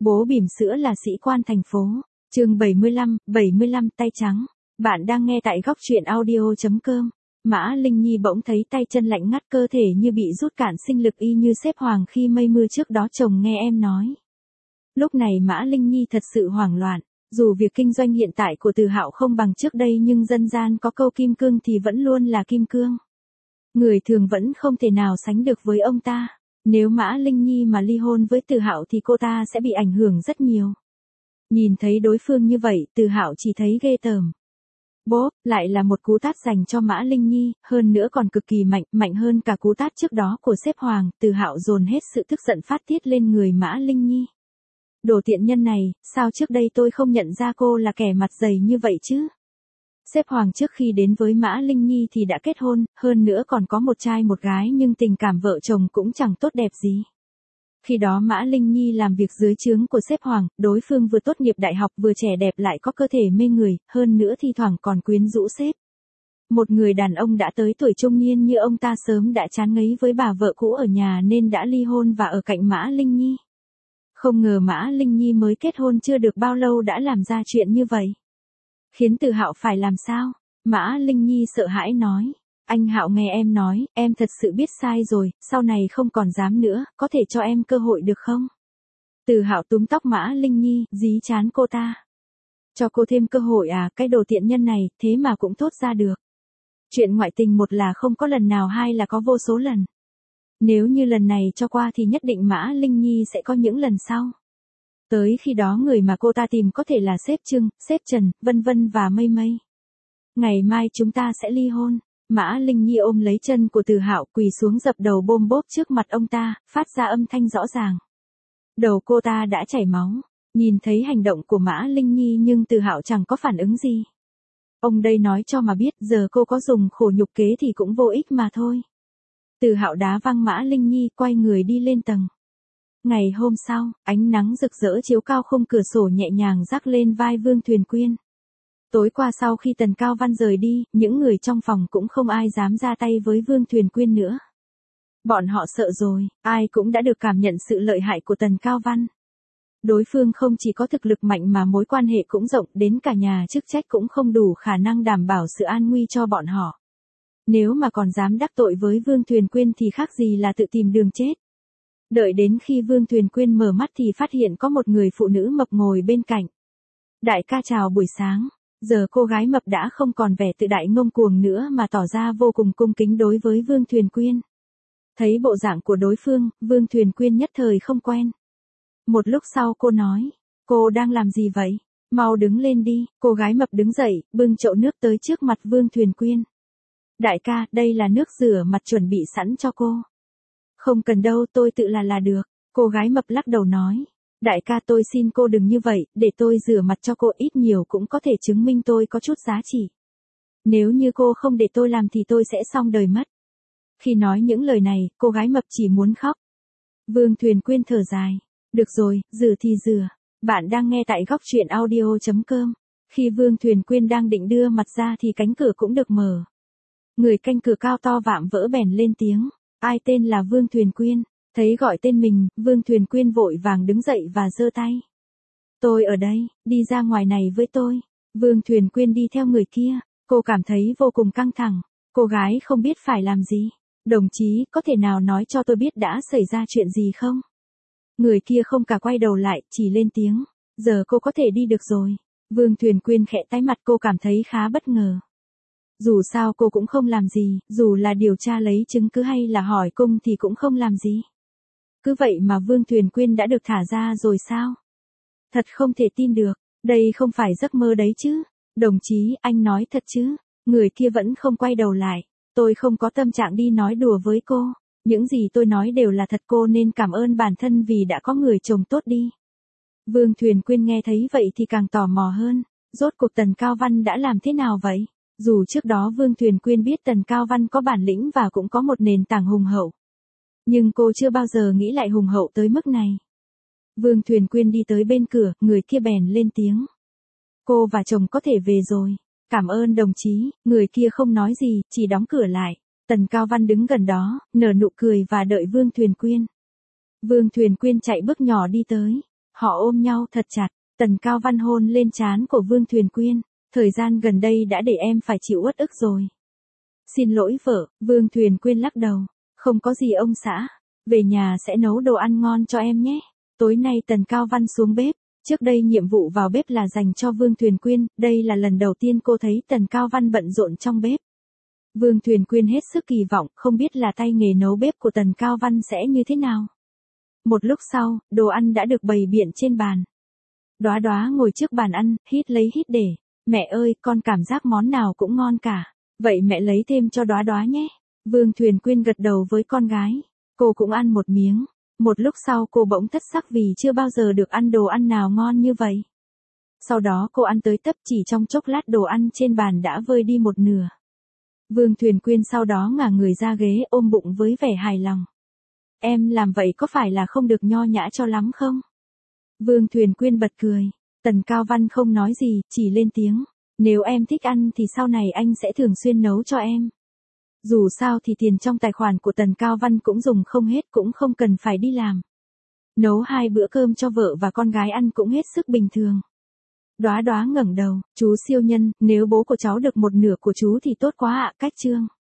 Bố bỉm sữa là sĩ quan thành phố. Chương 75 tay trắng. Bạn đang nghe tại góc truyện audio.com. Mã Linh Nhi bỗng thấy tay chân lạnh ngắt, cơ thể như bị rút cạn sinh lực, y như xếp Hoàng khi mây mưa trước đó chồng nghe em nói. Lúc này Mã Linh Nhi thật sự hoảng loạn. Dù việc kinh doanh hiện tại của Từ Hạo không bằng trước đây, nhưng dân gian có câu kim cương thì vẫn luôn là kim cương. Người thường vẫn không thể nào sánh được với ông ta. Nếu Mã Linh Nhi mà ly hôn với Từ Hạo thì cô ta sẽ bị ảnh hưởng rất nhiều. Nhìn thấy đối phương như vậy, Từ Hạo chỉ thấy ghê tởm. Bốp, lại là một cú tát dành cho Mã Linh Nhi, hơn nữa còn cực kỳ mạnh, mạnh hơn cả cú tát trước đó của sếp Hoàng. Từ Hạo dồn hết sự tức giận phát tiết lên người Mã Linh Nhi. Đồ tiện nhân này, sao trước đây tôi không nhận ra cô là kẻ mặt dày như vậy chứ? Sếp Hoàng trước khi đến với Mã Linh Nhi thì đã kết hôn, hơn nữa còn có một trai một gái, nhưng tình cảm vợ chồng cũng chẳng tốt đẹp gì. Khi đó Mã Linh Nhi làm việc dưới trướng của sếp Hoàng, đối phương vừa tốt nghiệp đại học vừa trẻ đẹp lại có cơ thể mê người, hơn nữa thi thoảng còn quyến rũ sếp. Một người đàn ông đã tới tuổi trung niên như ông ta sớm đã chán ngấy với bà vợ cũ ở nhà nên đã ly hôn và ở cạnh Mã Linh Nhi. Không ngờ Mã Linh Nhi mới kết hôn chưa được bao lâu đã làm ra chuyện như vậy. Khiến Từ Hạo phải làm sao? Mã Linh Nhi sợ hãi nói. Anh Hạo nghe em nói, em thật sự biết sai rồi, sau này không còn dám nữa, có thể cho em cơ hội được không? Từ Hạo túm tóc Mã Linh Nhi, dí chán cô ta. Cho cô thêm cơ hội à, cái đồ tiện nhân này, thế mà cũng thốt ra được. Chuyện ngoại tình một là không có lần nào, hai là có vô số lần. Nếu như lần này cho qua thì nhất định Mã Linh Nhi sẽ có những lần sau. Tới khi đó người mà cô ta tìm có thể là sếp Trưng, sếp Trần, vân vân và mây mây. Ngày mai chúng ta sẽ ly hôn. Mã Linh Nhi ôm lấy chân của Từ Hạo, quỳ xuống dập đầu bôm bốp trước mặt ông ta, phát ra âm thanh rõ ràng. Đầu cô ta đã chảy máu. Nhìn thấy hành động của Mã Linh Nhi nhưng Từ Hạo chẳng có phản ứng gì. Ông đây nói cho mà biết, giờ cô có dùng khổ nhục kế thì cũng vô ích mà thôi. Từ Hạo đá văng Mã Linh Nhi, quay người đi lên tầng. Ngày hôm sau, ánh nắng rực rỡ chiếu cao khung cửa sổ nhẹ nhàng rắc lên vai Vương Thuyền Quyên. Tối qua sau khi Tần Cao Văn rời đi, những người trong phòng cũng không ai dám ra tay với Vương Thuyền Quyên nữa. Bọn họ sợ rồi, ai cũng đã được cảm nhận sự lợi hại của Tần Cao Văn. Đối phương không chỉ có thực lực mạnh mà mối quan hệ cũng rộng, đến cả nhà chức trách cũng không đủ khả năng đảm bảo sự an nguy cho bọn họ. Nếu mà còn dám đắc tội với Vương Thuyền Quyên thì khác gì là tự tìm đường chết. Đợi đến khi Vương Thuyền Quyên mở mắt thì phát hiện có một người phụ nữ mập ngồi bên cạnh. Đại ca chào buổi sáng. Giờ cô gái mập đã không còn vẻ tự đại ngông cuồng nữa mà tỏ ra vô cùng cung kính đối với Vương Thuyền Quyên. Thấy bộ dạng của đối phương, Vương Thuyền Quyên nhất thời không quen. Một lúc sau cô nói, cô đang làm gì vậy? Mau đứng lên đi. Cô gái mập đứng dậy, bưng chậu nước tới trước mặt Vương Thuyền Quyên. Đại ca, đây là nước rửa mặt chuẩn bị sẵn cho cô. Không cần đâu, tôi tự là được. Cô gái mập lắc đầu nói. Đại ca, tôi xin cô đừng như vậy, để tôi rửa mặt cho cô, ít nhiều cũng có thể chứng minh tôi có chút giá trị. Nếu như cô không để tôi làm thì tôi sẽ xong đời mất. Khi nói những lời này, cô gái mập chỉ muốn khóc. Vương Thuyền Quyên thở dài. Được rồi, rửa thì rửa. Bạn đang nghe tại góc truyện audio.com. Khi Vương Thuyền Quyên đang định đưa mặt ra thì cánh cửa cũng được mở. Người canh cửa cao to vạm vỡ bèn lên tiếng. Ai tên là Vương Thuyền Quyên? Thấy gọi tên mình, Vương Thuyền Quyên vội vàng đứng dậy và giơ tay. Tôi ở đây, đi ra ngoài này với tôi. Vương Thuyền Quyên đi theo người kia, cô cảm thấy vô cùng căng thẳng. Cô gái không biết phải làm gì. Đồng chí, có thể nào nói cho tôi biết đã xảy ra chuyện gì không? Người kia không cả quay đầu lại, chỉ lên tiếng. Giờ cô có thể đi được rồi. Vương Thuyền Quyên khẽ tái mặt, cô cảm thấy khá bất ngờ. Dù sao cô cũng không làm gì, dù là điều tra lấy chứng cứ hay là hỏi cung thì cũng không làm gì. Cứ vậy mà Vương Thuyền Quyên đã được thả ra rồi sao? Thật không thể tin được, đây không phải giấc mơ đấy chứ. Đồng chí, anh nói thật chứ? Người kia vẫn không quay đầu lại. Tôi không có tâm trạng đi nói đùa với cô. Những gì tôi nói đều là thật, cô nên cảm ơn bản thân vì đã có người chồng tốt đi. Vương Thuyền Quyên nghe thấy vậy thì càng tò mò hơn. Rốt cuộc Tần Cao Văn đã làm thế nào vậy? Dù trước đó Vương Thuyền Quyên biết Tần Cao Văn có bản lĩnh và cũng có một nền tảng hùng hậu. Nhưng cô chưa bao giờ nghĩ lại hùng hậu tới mức này. Vương Thuyền Quyên đi tới bên cửa, người kia bèn lên tiếng. Cô và chồng có thể về rồi. Cảm ơn đồng chí. Người kia không nói gì, chỉ đóng cửa lại. Tần Cao Văn đứng gần đó, nở nụ cười và đợi Vương Thuyền Quyên. Vương Thuyền Quyên chạy bước nhỏ đi tới. Họ ôm nhau thật chặt, Tần Cao Văn hôn lên trán của Vương Thuyền Quyên. Thời gian gần đây đã để em phải chịu uất ức rồi. Xin lỗi vợ, Vương Thuyền Quyên lắc đầu. Không có gì ông xã. Về nhà sẽ nấu đồ ăn ngon cho em nhé. Tối nay Tần Cao Văn xuống bếp. Trước đây nhiệm vụ vào bếp là dành cho Vương Thuyền Quyên. Đây là lần đầu tiên cô thấy Tần Cao Văn bận rộn trong bếp. Vương Thuyền Quyên hết sức kỳ vọng, không biết là tay nghề nấu bếp của Tần Cao Văn sẽ như thế nào. Một lúc sau, đồ ăn đã được bày biện trên bàn. Đóa Đóa ngồi trước bàn ăn, hít lấy hít để. Mẹ ơi, con cảm giác món nào cũng ngon cả. Vậy mẹ lấy thêm cho Đóa Đóa nhé. Vương Thuyền Quyên gật đầu với con gái. Cô cũng ăn một miếng. Một lúc sau cô bỗng thất sắc vì chưa bao giờ được ăn đồ ăn nào ngon như vậy. Sau đó cô ăn tới tấp, chỉ trong chốc lát đồ ăn trên bàn đã vơi đi một nửa. Vương Thuyền Quyên sau đó ngả người ra ghế ôm bụng với vẻ hài lòng. Em làm vậy có phải là không được nho nhã cho lắm không? Vương Thuyền Quyên bật cười. Tần Cao Văn không nói gì, chỉ lên tiếng. Nếu em thích ăn thì sau này anh sẽ thường xuyên nấu cho em. Dù sao thì tiền trong tài khoản của Tần Cao Văn cũng dùng không hết, cũng không cần phải đi làm. Nấu 2 bữa cơm cho vợ và con gái ăn cũng hết sức bình thường. Đóa Đóa ngẩng đầu, chú siêu nhân, nếu bố của cháu được một nửa của chú thì tốt quá ạ, Cách Trương.